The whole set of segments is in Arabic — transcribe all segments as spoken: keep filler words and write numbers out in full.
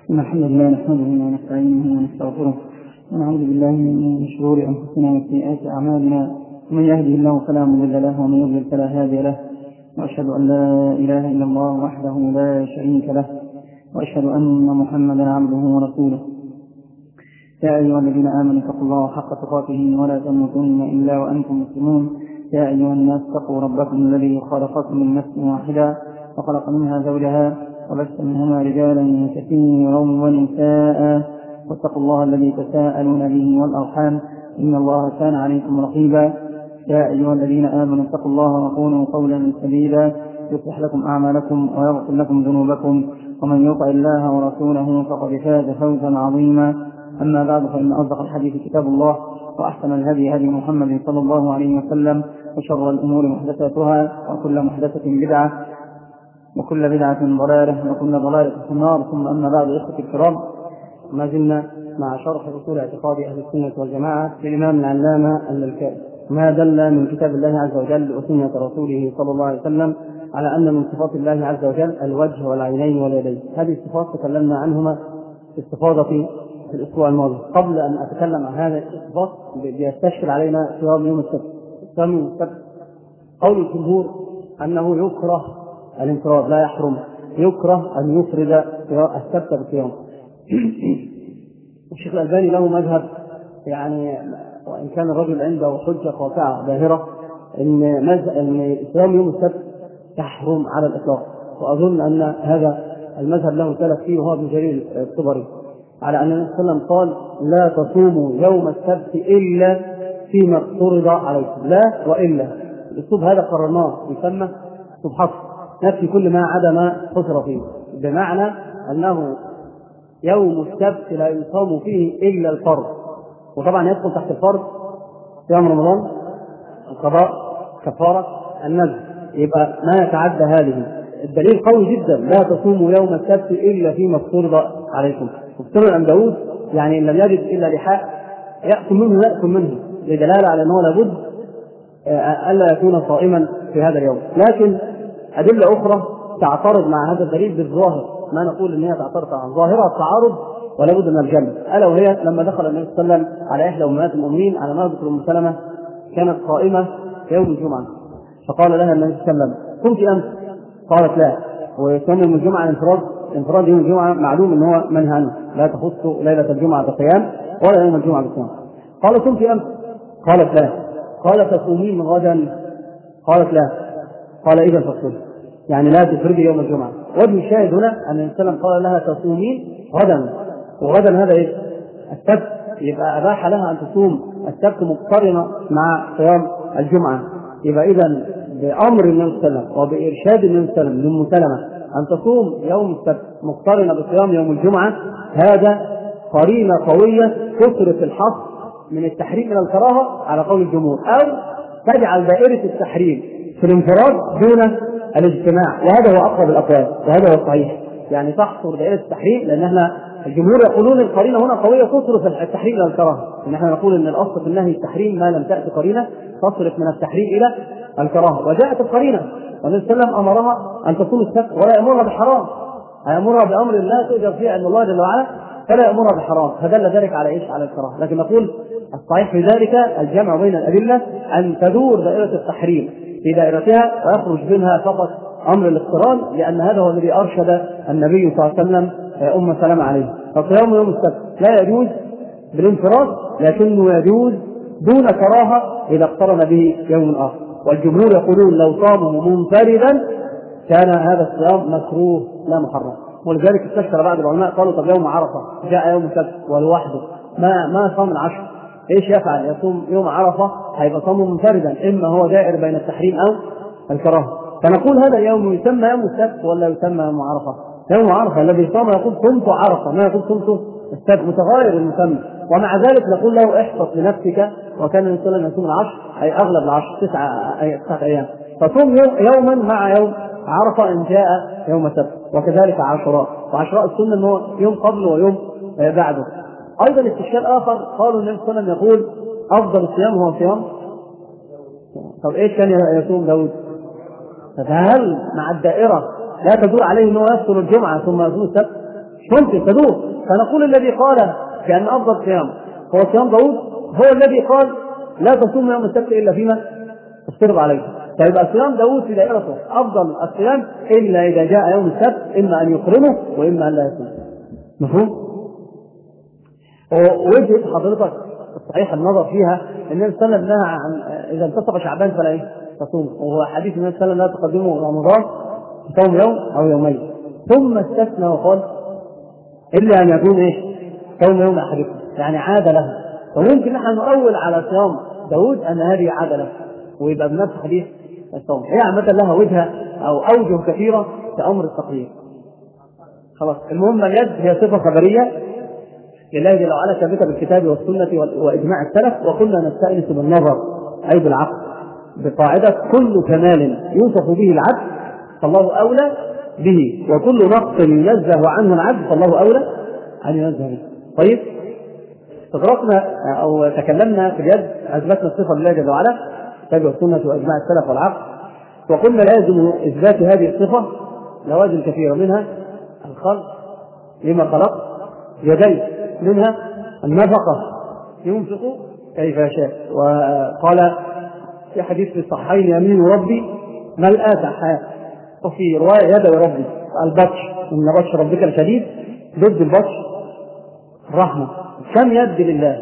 إن الحمد لله نحمده ونستعينه ونستغفره ونعوذ بالله من شرور أنفسنا وسيئات أعمالنا، من يهده الله فلا مضل له ومن يضلل فلا هادي له، وأشهد أن لا إله إلا الله وحده لا شريك له، وأشهد أن محمدا عبده ورسوله. يا أيها الذين آمنوا اتقوا الله حق تقاته ولا تموتن إلا وأنتم مسلمون. يا أيها الناس اتقوا ربكم الذي خلقكم من نفس واحدة وخلق منها زوجها وبث منهما رجالا كثيرا ونساء، واتقوا الله الذي تساءلون به والأرحام إن الله كان عليكم رقيبا. يا أيها الذين آمنوا اتقوا الله وقولوا قولا سديدا يصلح لكم أعمالكم ويغفر لكم ذنوبكم، ومن يطع الله ورسوله فقد فاز فوزا عظيما. أما بعد، فإن أصدق الحديث كتاب الله، وأحسن الهدي هدي محمد صلى الله عليه وسلم، وشر الأمور محدثاتها، وكل محدثة بدعة، وكل بدعة ضلالة، وكل ضلالة في النار. ثم أما بعد، إخوتي الكرام، ما زلنا مع شرح أصول اعتقاد أهل السنة والجماعة للإمام العلامة اللالكائي، ما دل من كتاب الله عز وجل وسنة رسوله صلى الله عليه وسلم على أن من صفات الله عز وجل الوجه والعينين واليدين. هذه الصفات تكلمنا عنهما استفاضة في الأسبوع الماضي. قبل أن أتكلم عن هذه الصفات بيستشكل علينا صيام يوم السبت. صيام يوم السبت قول الجمهور أنه يكره الانفراد، لا يحرم، يكره أن يفرد السبت بالصيام. الشيخ الألباني له مذهب، يعني وإن كان الرجل عنده حجة قاطعة ظاهرة إن أن صيام يوم السبت يحرم على الإطلاق، وأظن أن هذا المذهب له سلف فيه وهو ابن جرير الطبري، على أن النبي صلى الله عليه وسلم قال: لا تصوموا يوم السبت إلا فيما افترض عليكم، لا وإلا. الأسلوب هذا قررناه يسمى أسلوب حصر، نفي كل ما عدا ما حصر فيه، بمعنى أنه يوم السبت لا يصام فيه إلا الفرض، وطبعا يدخل تحت الفرض صيام رمضان، القضاء، كفارة، النذر، يبقى ما يتعدى هذه. الدليل قوي جدا: لا تصوموا يوم السبت إلا فيما افترض عليكم. وابتلوا عن داود، يعني إن لم يجد إلا لحاء يأكل منه يأكل منه، لدلالة على أنه لابد ألا يكون صائما في هذا اليوم. لكن أدلة أخرى تعترض مع هذا الدليل بالظاهر، ما نقول إن هي تعترض عن ظاهرة التعارض ولا بد من الجنة، ألا وهي لما دخل النبي صلى الله عليه وسلم على إحدى أمهات المؤمنين على ما ذكر أم سلمة، كانت قائمة يوم الجمعة، فقال لها النبي صلى الله عليه وسلم: قمت أمس؟ قالت: لا. ويسمى يوم الجمعة الانفراد، انفراد يوم الجمعة معلوم ان هو منهى عنه، لا تخص ليلة الجمعة بقيام ولا يوم الجمعة بصيام. قال: قمت أمس؟ قالت: لا. قال: تصومين غدا؟ قالت: لا. قال: إذا فاصومي، يعني لا تفردي يوم الجمعة. وجه الشاهد هنا أن النبي صلى الله عليه وسلم قال لها: تصومين غدا، وغدا هذا إيه؟ السبت، يبقى أباح لها أن تصوم السبت مقترنة مع صيام الجمعة. يبقى إذا بأمر النبي صلى الله عليه وسلم وبإرشاد النبي صلى الله عليه وسلم لأم سلمة أن تصوم يوم السبت مقترنة بصيام يوم الجمعة، هذا قرينة قوية تصرف الحظ من التحريم إلى الكراهة على قول الجمهور، أو تجعل دائرة التحريم في الانفراد دون الاجتماع، وهذا هو أقرب الأقوال وهذا هو الصحيح. يعني تحصر دائرة التحريم، لأن احنا الجمهور يقولون القرينة هنا قوية تصرف التحريم إلى الكراهة، إن احنا نقول إن الأصل في النهي التحريم ما لم تأتي قرينة تصرف من التحريم إلى الكراهة، وجاءت القرينة والنبي صلى الله عليه وسلم أمرها أن تصوم السبت ولا يأمرها بحرام، هيأمرها بأمر لا تؤجر فيه عند الله جل وعلا، فلا يأمرها بحرام، فدل ذلك على إيش؟ على الكراهة. لكن نقول الصحيح في ذلك الجمع بين الأدلة، أن تدور دائرة التحريم في دائرتها ويخرج منها فقط أمر الاقتران، لأن هذا هو الذي أرشد النبي صلى الله عليه وسلم أم سلمة عليه. فصيام يوم السبت لا يجوز بالانفراد، لكنه يجوز دون كراهة إذا اقترن به يوم آخر. والجمهور يقولون لو صامه منفردا كان هذا الصيام مكروه لا محرم. ولذلك استشكل بعض العلماء قالوا: طب يوم عرفة جاء يوم السبت ولوحده، ما ما صام العشر، ايش يفعل؟ يصوم يوم عرفة، هيبقى صامه منفردا، اما هو دائر بين التحريم او الكراهه. فنقول هذا اليوم يسمى يوم السبت ولا يسمى يوم عرفة؟ يوم عرفة. الذي صام يقول صمت عرفة، ما يقول صمت السبت، متغير المسمى. ومع ذلك نقول له: احفظ لنفسك، وكان النبي صلى الله عليه وسلم يصوم العشر، اي اغلب العشر، تسعة تسعة ايام، فصوم يوما مع يوم عرفة إن جاء يوم السبت، وكذلك عاشوراء. وعاشوراء السنة أنه يوم قبل ويوم بعده. أيضا استشكال آخر، قالوا النبي صلى الله عليه وسلم يقول: أفضل الصيام هو صيام. طب إيش كان يصوم داود؟ فهل مع الدائرة لا تدور عليه أنه يفطر الجمعة ثم يصوم السبت؟ مش ممكن تدور. فنقول الذي قال بأن أفضل صيام هو صيام داود هو الذي قال لا تصوم يوم السبت إلا فيما افترض عليه. فيبقى صيام داود في دائرته أفضل الصيام إلا إذا جاء يوم السبت، إما أن يقرنه وإما أن لا يصوم. مفهوم؟ ووجهة حضرتك الصحيح النظر فيها النبي صلى الله عليه وسلم نهى عن إذا انتصف شعبان فلا إيه؟ تصوم، وهو حديث النبي صلى الله عليه وسلم لا تقدمه رمضان صوم يوم أو يومين، ثم استثنى وقال إلا أن يكون إيه؟ صوم يوم أحدكم، يعني عاد له. وممكن نحن نؤول على صيام داود أن هذه عاد له ويبقى بنفس حديث الصوم. هي عامة لها وجهة أو أوجه كثيرة في أمر التقرير. خلاص، المهم اليد هي صفة خبرية لله جل وعلا ثابتة بالكتاب والسنة وإجماع السلف، وكنا نستأنس بالنظر أي بالعقل بقاعدة كل كمال يوصف به العبد فالله أولى به، وكل نقص ينزه عنه العبد فالله أولى أن ينزه به. طيب، استغرقنا أو تكلمنا في اليد، أثبتنا الصفة لله جل وعلا كتاب والسنة وإجماع السلف والعقل، وقلنا لازم إثبات هذه الصفة لوازم كثيرة، منها الخلق لما خلق يديه، منها النفقة ينفق كيف يشاء، وقال في حديث في الصحيحين يمين ربي ملأى سحاء، وفي رواية يد ربي البطش إن بطش ربك الشديد، ضد البطش الرحمة. كم يد لله؟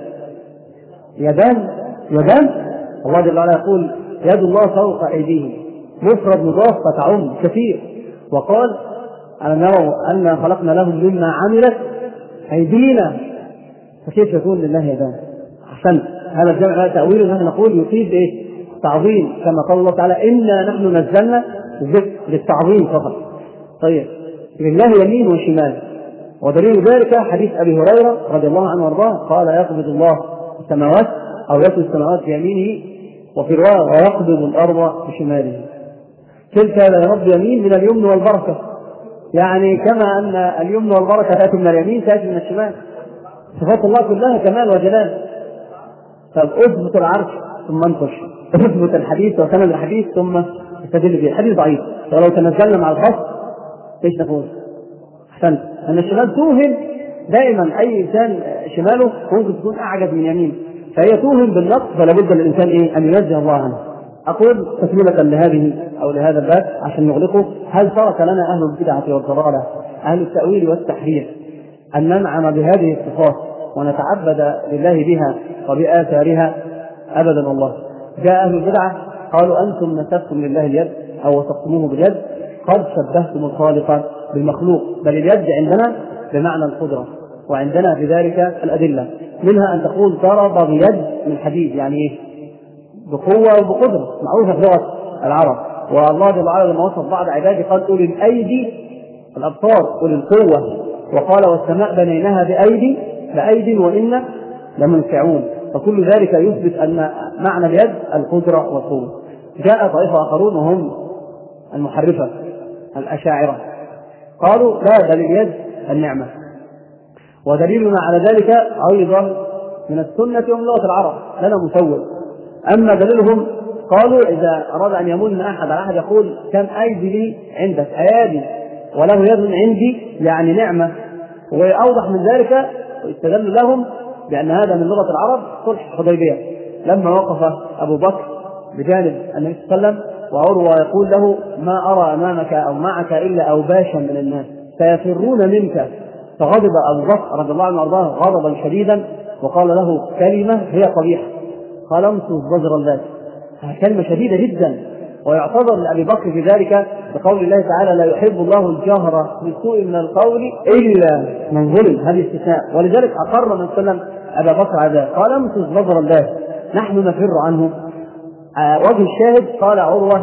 يدان يدان الله جل وعلا يقول يد الله فوق أيديهم، مفرد مضاف فتعم كثير. وقال ألم يروا أنا خلقنا لهم مما عملت أيدينا، فكيف يكون لله يدان؟ أحسن، هذا الجمع تأويل نحن نقول يفيد إيه؟ تعظيم، كما قال الله تعالى إنا نحن نزلنا الذكر للتعظيم فقط. طيب، لله يمين وشمال، ودليل ذلك حديث أبي هريرة رضي الله عنه وارضاه قال يقبض الله السماوات أو يقبض السماوات بيمينه، وفي رواية ويقبض الأرض بشماله. تلك يا رب يمين من اليمن والبركة، يعني كما أن اليمن والبركة تأتي من اليمين تأتي من الشمال. صفات الله كلها كمال وجلال. طب اثبت العرش ثم انقش، اثبت الحديث وسند الحديث ثم استدل به. الحديث ضعيف، ولو تنزلنا مع الخص ايش نقول؟ احسنت، ان الشمال توهم دائما، اي انسان شماله ممكن تكون اعجز من يمينه، فهي توهم بالنقص، فلا بد للانسان ايه؟ ان ينزه الله عنه. اقول تكمله لهذه او لهذا الباب عشان نغلقه، هل ترك لنا اهل البدعه والضلاله اهل التاويل والتحريف ان ننعم بهذه الصفات ونتعبد لله بها وبآثارها؟ ابدا والله. جاء اهل البدعه قالوا انتم نسبتم لله اليد او وصفتموه باليد، قد شبهتم الخالق بالمخلوق، بل اليد عندنا بمعنى القدره، وعندنا بذلك الادله، منها ان تقول ضرب بيد من حديد، يعني ايه؟ بقوه وبقدره، معروفه في لغه العرب. والله جل وعلا لما وصف بعض عباده قال اولي الايدي الابصار، اولي القوه، وقال والسماء بنيناها بايدي بايد وانا لمنفعون. فكل ذلك يثبت ان معنى اليد القدره والقوه. جاء طائفه اخرون وهم المحرفه الاشاعره قالوا لا، بل اليد النعمه، ودليلنا على ذلك ايضا من السنه ومن لغه العرب لنا مسوغ. اما دليلهم قالوا اذا اراد ان يمن احد على احد يقول كم ايدي لي عندك، ايادي وله يد عندي، يعني نعمه. واوضح من ذلك استدل لهم بان هذا من لغه العرب صلح الحديبيه، لما وقف ابو بكر بجانب النبي صلى الله عليه وسلم وعروه يقول له ما ارى امامك او معك الا اوباشا من الناس سيفرون منك، فغضب ابو بكر رضي الله عنه وارضاه غضبا شديدا وقال له كلمه هي قبيحه، قال امسك بزر الله، كلمه شديده جدا. ويعتذر لابي بكر في ذلك بقول الله تعالى لا يحب الله الجهر بالسوء من القول الا من ظلم، هذه استثناء. ولذلك اقر من سلم ابا بكر على ذلك، قال امسك بزر الله نحن نفر عنه. آه وجه الشاهد قال عروه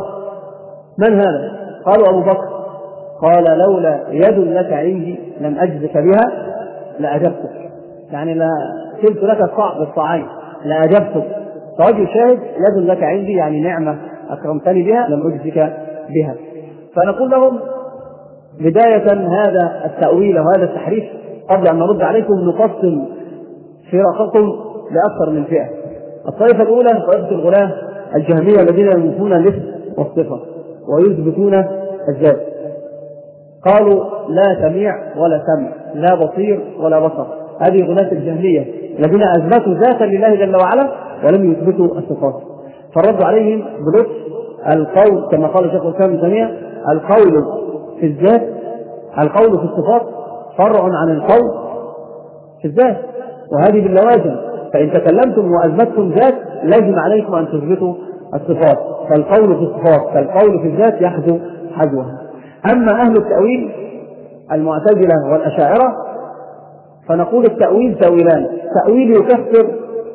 من هذا؟ قالوا ابو بكر، قال لولا يد لك عندي لم اجزك بها لاجبتك، يعني لا كنت لك الصعب بالصعيد لاجبتك. فوجه الشاهد يد لك عندي يعني نعمه اكرمتني بها لم اجزك بها. فنقول لهم بدايه هذا التاويل وهذا التحريف قبل ان نرد عليكم نقسم فرقكم لاكثر من فئه. الطائفه الاولى طائفه الغلاة الجهميه الذين ينفون الاسم والصفه ويثبتون الذات، قالوا لا سميع ولا سمع، لا بصير ولا بصر. هذه غلاة الجهمية الذين أثبتوا ذاتا لله جل وعلا ولم يثبتوا الصفات. فالرد عليهم بلطف القول كما قال شيخ الإسلام ابن تيمية: القول في الذات، القول في الصفات فرع عن القول في الذات، وهذه باللوازم. فإن تكلمتم وأثبتتم ذات لازم عليكم أن تثبتوا الصفات، فالقول في الصفات كالقول في الذات يحذو حذوها. أما أهل التأويل المعتزلة والأشاعرة فنقول التأويل تأويلان: تأويل يكفر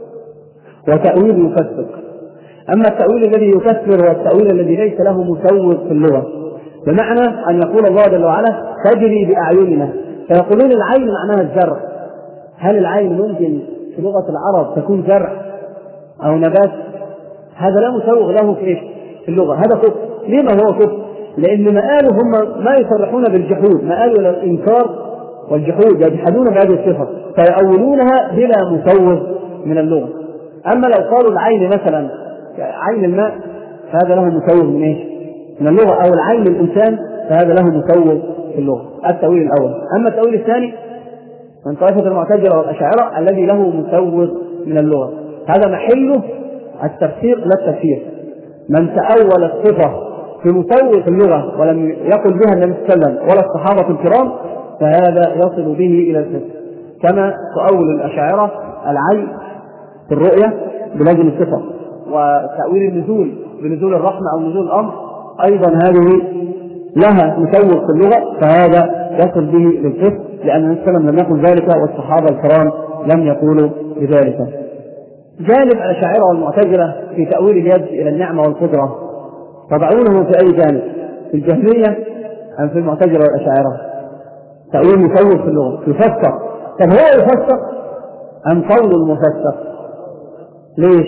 وتأويل يفسق. أما التأويل الذي يكفر هو التأويل الذي ليس له مسوغ في اللغة، بمعنى أن يقول الله جل وعلا: تجري بأعيننا، فيقولون العين معناها الزرع. هل العين ممكن في لغة العرب تكون زرع أو نبات؟ هذا لا مسوغ له في إيش؟ في اللغة. هذا كفر. لما هو كفر؟ لأن مآله هم ما يصرحون بالجحود، مآله إلى الإنكار والجحود، يجحدون بهذه الصفة فيأولونها بلا مسوغ من اللغة. أما لو قالوا العين مثلا عين الماء فهذا له مسوغ من إيش؟ من اللغة، أو العين الإنسان فهذا له مسوغ في اللغة. التأويل الأول. أما التأويل الثاني من طائفة المعتزلة والأشاعرة الذي له مسوغ من اللغة، هذا محله التفسير لا التفسير. من تأول الصفة في مسوغ في اللغة ولم يقل بها النبي صلى الله عليه وسلم ولا الصحابة الكرام فهذا يصل به إلى الفسق، كما تؤول الأشاعرة العين في الرؤية بلازم الصفة، وتأويل النزول بنزول الرحمة أو نزول الأمر أيضا هذه لها مسوغ في اللغة، فهذا يصل به للفسق، لأن النبي صلى الله عليه وسلم لم يقل ذلك والصحابة الكرام لم يقولوا بذلك. جانب الأشاعرة والمعتزلة في تأويل اليد إلى النعمة والقدرة تضعونه في أي جانب؟ في الجهمية أم في المعتزلة والأشاعرة؟ تأويل مسوغ في اللغة يفسر. طب هو يفسر أم قول المفسر؟ ليش؟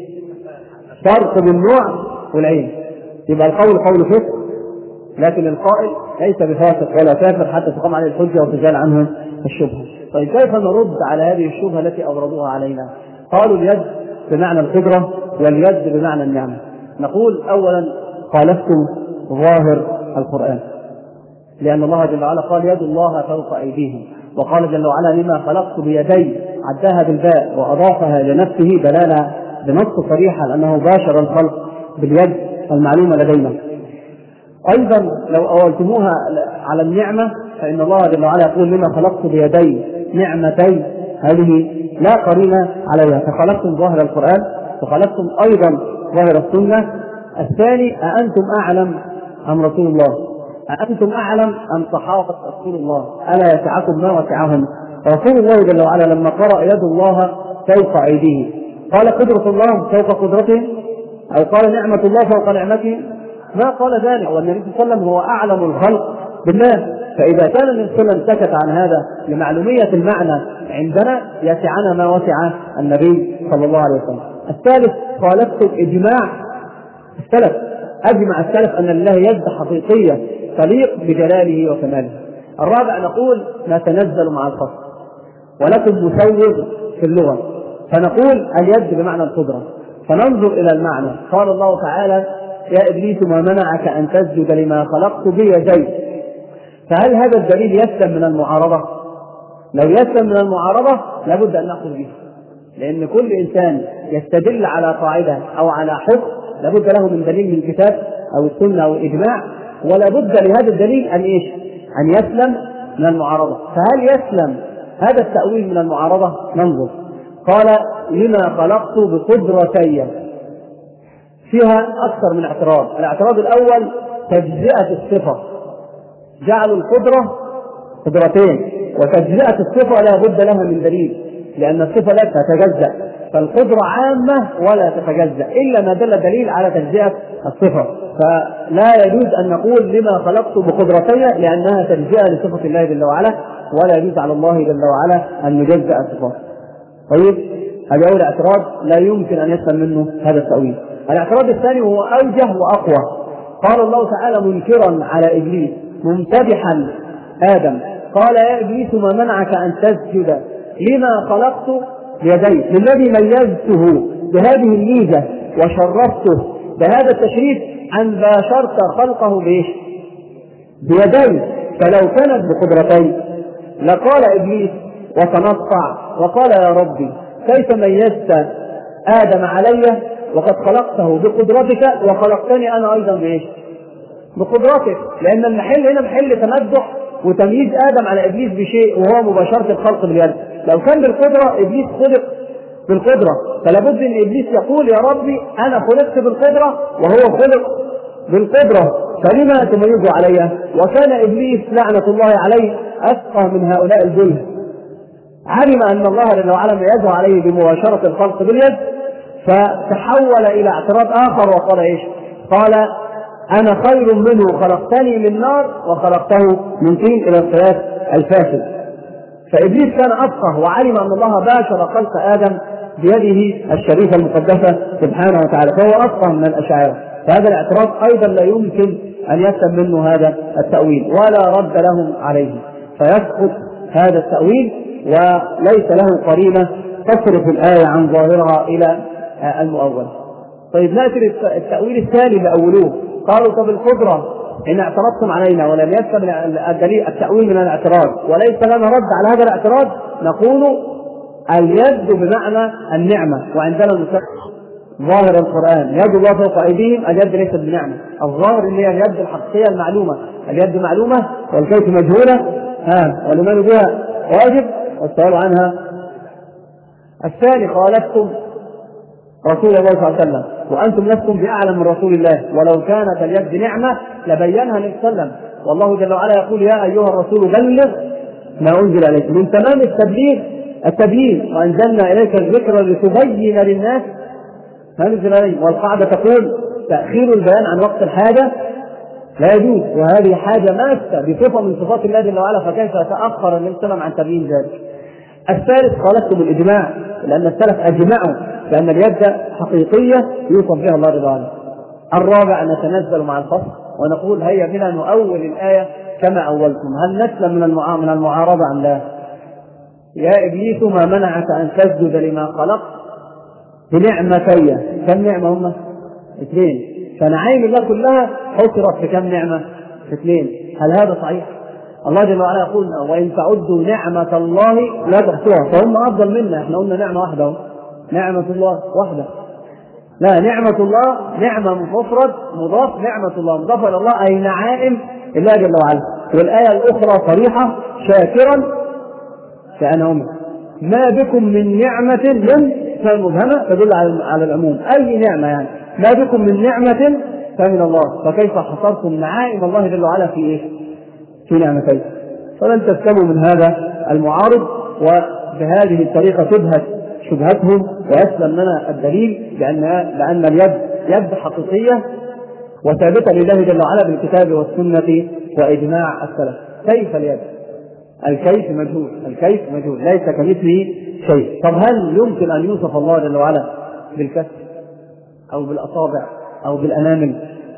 فرق بالنوع والعين. يبقى القول قول فسق، لكن القائل ليس بفاسق ولا كافر حتى تقام عليه الحجة وتزال عنه الشبهة. طيب كيف نرد على هذه الشبهة التي أوردوها علينا؟ قالوا اليد بمعنى القدرة واليد بمعنى النعمة. نقول أولا خالفتم ظاهر القرآن، لأن الله جل وعلا قال: يد الله فوق أيديهم، وقال جل وعلا: لما خلقت بيدي، عداها بالباء وأضافها لنفسه دلالة بنص صريحا أنه باشر الخلق باليد المعلومة لدينا. أيضا لو أولتموها على النعمة فإن الله جل وعلا يقول: لما خلقت بيدي نعمتي، هذه لا قرينة عليها، فخلقتم ظاهر القرآن وخلقتم أيضا ظاهر السنة. الثاني: أأنتم أعلم أم رسول الله؟ أأنتم أعلم أم صحابة رسول الله؟ ألا يسعكم ما وسعهم؟ رسول الله جل وعلا لما قرأ يد الله فوق أيديه قال قدرة الله فوق قدرته، أو قال نعمة الله فوق نعمته؟ ما قال ذلك، والنبي صلى الله عليه وسلم هو أعلم الخلق بالله. فإذا كان النبي صلى الله عليه وسلم سكت عن هذا لمعلومية المعنى عندنا يسعنا ما وسع النبي صلى الله عليه وسلم. الثالث: خالفت إجماع السلف، أجمع السلف أن لله يد حقيقية تليق بجلاله وكماله. الرابع: نقول نتنزل مع الخصم ولكم مسوغ في اللغة، فنقول اليد بمعنى القدرة، فننظر إلى المعنى. قال الله تعالى: يا إبليس ما منعك أن تسجد لما خلقت بيدي. فهل هذا الدليل يسلم من المعارضة؟ لو يسلم من المعارضة لابد أن نأخذ به، لأن كل إنسان يستدل على قاعدة أو على حكم لابد له من دليل من الكتاب أو السنة أو الإجماع، ولا بد لهذا الدليل أن إيش؟ أن يسلم من المعارضة. فهل يسلم هذا التأويل من المعارضة؟ ننظر. قال: لما خلقت بقدرتي، فيها أكثر من اعتراض. الاعتراض الأول تجزئة الصفة، جعلوا القدرة قدرتين، وتجزئة الصفة لا بد لها من دليل، لأن الصفة لا تتجزأ، فالقدرة عامة ولا تتجزأ إلا ما دل دليل على تجزئة الصفة. فلا يجوز أن نقول لما خلقت بقدرتي لأنها تجزئة لصفة الله جل وعلا، ولا يجوز على الله جل وعلا أن نجزأ الصفات. طيب، هذا أول اعتراض لا يمكن أن يسلم منه هذا التأويل. الاعتراض الثاني هو أوجه وأقوى. قال الله تعالى منكرا على إبليس ممتدحا آدم، قال: يا إبليس ما منعك أن تسجد لما خلقت بيدي، للذي ميزته بهذه الميزة وشرفته بهذا التشريف أن باشرت خلقه بإيش؟ بيدي. فلو كانت بقدرتين لقال إبليس وتنطع وقال يا ربي كيف ميزت آدم علي وقد خلقته بقدرتك وخلقتني أنا أيضا بإيش؟ بقدرتك، لأن المحل هنا محل تمدح وتمييز آدم على إبليس بشيء وهو مباشرة الخلق باليد. لو كان بالقدرة إبليس خلق بالقدرة، فلا بد أن إبليس يقول يا ربي أنا خلقت بالقدرة وهو خلق بالقدرة، فلما تميزه علي؟ وكان إبليس لعنة الله عليه أفقه من هؤلاء الجهل، علم أن الله جل وعلا ميزه عليه بمباشرة الخلق باليد، فتحول إلى اعتراض آخر وقال إيش؟ قال أنا خير منه خلقتني من نار وخلقته من طين، إلى القياس الفاسد. فإبليس كان أفقه وعلم أن الله باشر خلق آدم بيده الشريفة المقدسة سبحانه وتعالى، فهو أفقه من الأشاعرة. فهذا الاعتراض أيضا لا يمكن أن يفهم منه هذا التأويل ولا رد لهم عليه، فيسقط هذا التأويل وليس له قرينة تصرف الآية عن ظاهرها إلى المؤول. طيب نأتي التأويل الثاني لأولوه، قالوا طب القدرة إن اعترضتم علينا ولم يفهم الدليل التأويل من الاعتراض وليس لنا رد على هذا الاعتراض، نقول اليد بمعنى النعمة، وعندنا نسمي ظاهر القرآن يد الله فوق أيديهم، اليد ليست بنعمة، الظاهر اللي هي اليد الحقيقية المعلومة، اليد معلومة والكيف مجهولة، ها والإيمان بها واجب والسؤال عنها. الثاني خالفتم رسول الله صلى الله عليه وسلم وأنتم لستم بأعلم من رسول الله، ولو كانت اليد نعمة لبينها النبي صلى الله عليه وسلم، والله جل وعلا يقول يا أيها الرسول بلغ ما أنزل إليك. من تمام التبليغ التبيين، وأنزلنا إليك الذكر لتبين للناس ما نزل إليهم، والقاعدة تقول تأخير البيان عن وقت الحاجة لا يجوز، وهذه حاجة ماسة بصفة من صفات الله جل وعلا، فكيف يتأخر النبي صلى الله عليه وسلم عن تبيين ذلك؟ الثالث خالفتم الإجماع، لأن السلف أجمعوا بأن اليد حقيقية يوصف بها الله جل وعلا. الرابع نتنزل مع الفصل ونقول هيا بنا نؤول الآية كما أولتم، هل نسلم من من المعارضة أم لا؟ يا إبليس ما منعك أن تسجد لما خلقت بنعمتي، كم نعمة هم؟ اثنين، فنعيم الله كلها حصرت في كم نعمة؟ في اثنين. هل هذا صحيح؟ الله جل وعلا يقول وإن تعدوا نعمة الله لا تحصوها، فهم أفضل منا، احنا قلنا نعمة واحدة، نعمة الله واحدة، لا نعمة الله نعمة مفرد مضاف، نعمة الله مضاف إلى الله أي نعائم الله جل وعلا. والآية الأخرى صريحة شاكرا فأنا أمر ما بكم من نعمة من فالمبهمة تدل على العموم، أي نعمة يعني ما بكم من نعمة فمن الله، فكيف حصرتم نعائم الله جل وعلا في إيه؟ في نعمتين. فلن تسلموا من هذا المعارض، وبهذه الطريقة تبهت شبهتهم ويسلم لنا الدليل بأن بأن اليد يد حقيقية وثابتة لله جل وعلا بالكتاب والسنة وإجماع السلف. كيف اليد؟ الكيف مجهول، الكيف مجهول ليس كمثله شيء. طب هل يمكن أن يوصف الله جل وعلا بالكف أو بالأصابع أو بالأنامل؟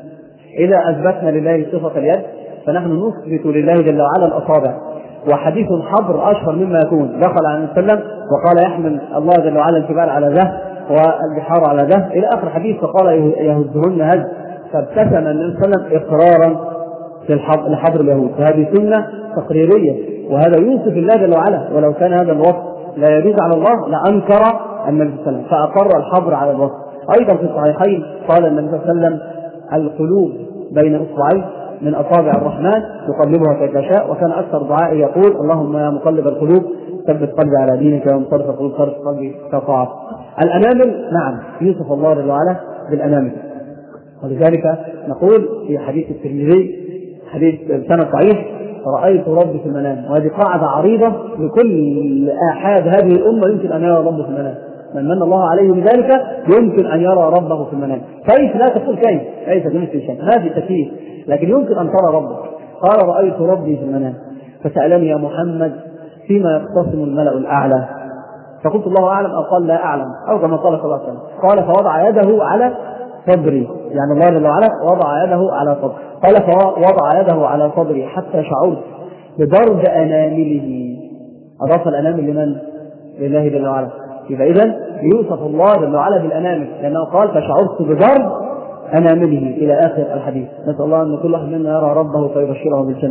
إذا أثبتنا لله صفة اليد فنحن نثبت لله جل وعلا الأصابع. وحديث الحبر أشهر مما يكون، دخل عليه وسلم وقال يحمل الله جل وعلا الجبال على ذه والبحار على ذه إلى آخر حديث، فقال يهزهن هز، فابتسم النبي صلى الله عليه وسلم إقرارا لحبر اليهود. فهذه سنة تقريرية وهذا يوصف الله جل وعلا، ولو كان هذا الوصف لا يجوز على الله لأنكر النبي صلى الله عليه وسلم، فأقر الحبر على الوصف. أيضا في الصحيحين قال النبي صلى الله عليه وسلم القلوب بين إصبعين من أصابع الرحمن يقلبها كيف يشاء، وكان أكثر دعائي يقول اللهم يا مقلب القلوب ثبت قلبي على دينك يا مصرف القلوب صرف قلبي كطاعتك. الأنامل نعم يوصف الله جل وعلا بالأنامل، ولذلك نقول في حديث الترمذي حديث سنة صحيح رأيت ربي في المنام، وهذه قاعدة عريضة لكل آحاد هذه الأمة يمكن أن يرى ربه في المنام، من من الله عليه بذلك يمكن أن يرى ربه في المنام. كيف؟ لا تقول كيف، ليس كمثل شيء، ما في تكييف، لكن يمكن أن ترى ربك. قال رأيت ربي في المنام فسألني يا محمد فيما يختصم الملأ الأعلى، فقلت الله أعلم أو قال لا أعلم أو كما قال صلى الله عليه وسلم. قال فوضع يده على صدري، يعني الله جل وعلا وضع يده على صدري، قال فوضع يده على صدري حتى شعرت بضرب أنامله، أضاف الأنامل لمن؟ لله جل وعلا. يبقى إذن يوصف الله جل وعلا بالأنامل، لأنه قال فشعرت بضرب أنامله إلى آخر الحديث. نسأل الله أن كل واحد منا يرى ربه فيبشره بالجنة.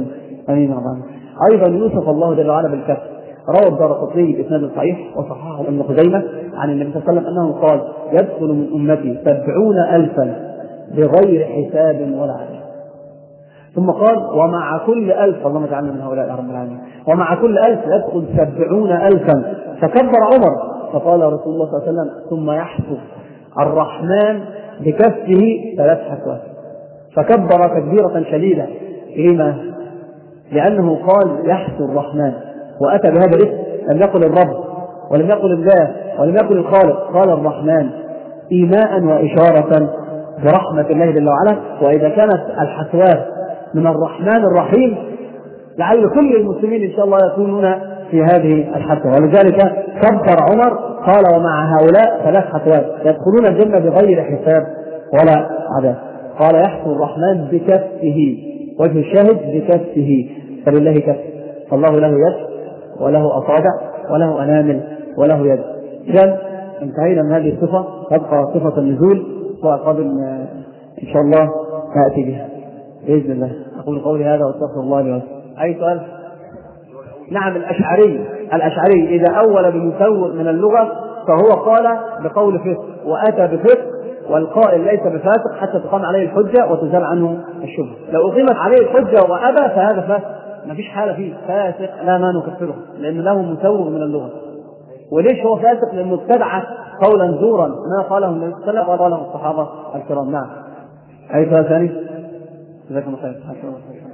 امين يا رب. ايضا يوصف الله جل وعلا بالكف. روى الدارقطني باسناد صحيح وصححه ابن خزيمه عن النبي صلى الله عليه وسلم انه قال: يدخل من امتي سبعون الفا بغير حساب ولا عدد. ثم قال: ومع كل ألف، اللهم اجعلنا من هؤلاء يا رب العالمين، ومع كل ألف يدخل سبعون ألفا. فكبر عمر فقال رسول الله صلى الله عليه وسلم: ثم يحسب الرحمن بكفه ثلاث حسوات. فكبر تكبيرة شديدة. لما؟ لأنه قال يحسب الرحمن وأتى بهذا الاسم، لم يقل الرب ولم يقل الله ولم يقل الخالق، قال الرحمن إيماء وإشارة برحمة الله جل وعلا. وإذا كانت الحسوات من الرحمن الرحيم لعل كل المسلمين إن شاء الله يكونون في هذه الحسوة. ولذلك كبر عمر قال: ومع هؤلاء ثلاث حسوات يدخلون الجنة بغير حساب ولا عذاب. قال: يحسب الرحمن بكفه، وجه الشاهد بكفه، فلله كف، فالله له يد وله أصابع وله أنامل وله يد. إذن انتهينا من هذه الصفة، تبقى صفة النزول وقبل إن شاء الله نأتي بها بإذن الله. أقول قولي هذا واستغفر الله لي ولكم. أي سؤال؟ نعم. الأشعري الأشعري إذا أول بمسوغ من اللغة فهو قال بقول فسق وأتى بفسق، والقائل ليس بفاسق حتى تقام عليه الحجة وتزال عنه الشبهة. لو أقيمت عليه الحجة وأبى فهذا فاسق، ما فيش حالة فيه فاسق لا ما نكفره، لأن له مسوغ من اللغة. وليش هو فاسق؟ لأنه ابتدع قولا زورا ما قاله النبي صلى الله عليه وسلم وقاله الصحابة الكرام. نعم. أي سؤال ثاني؟ جزاكم الله خير.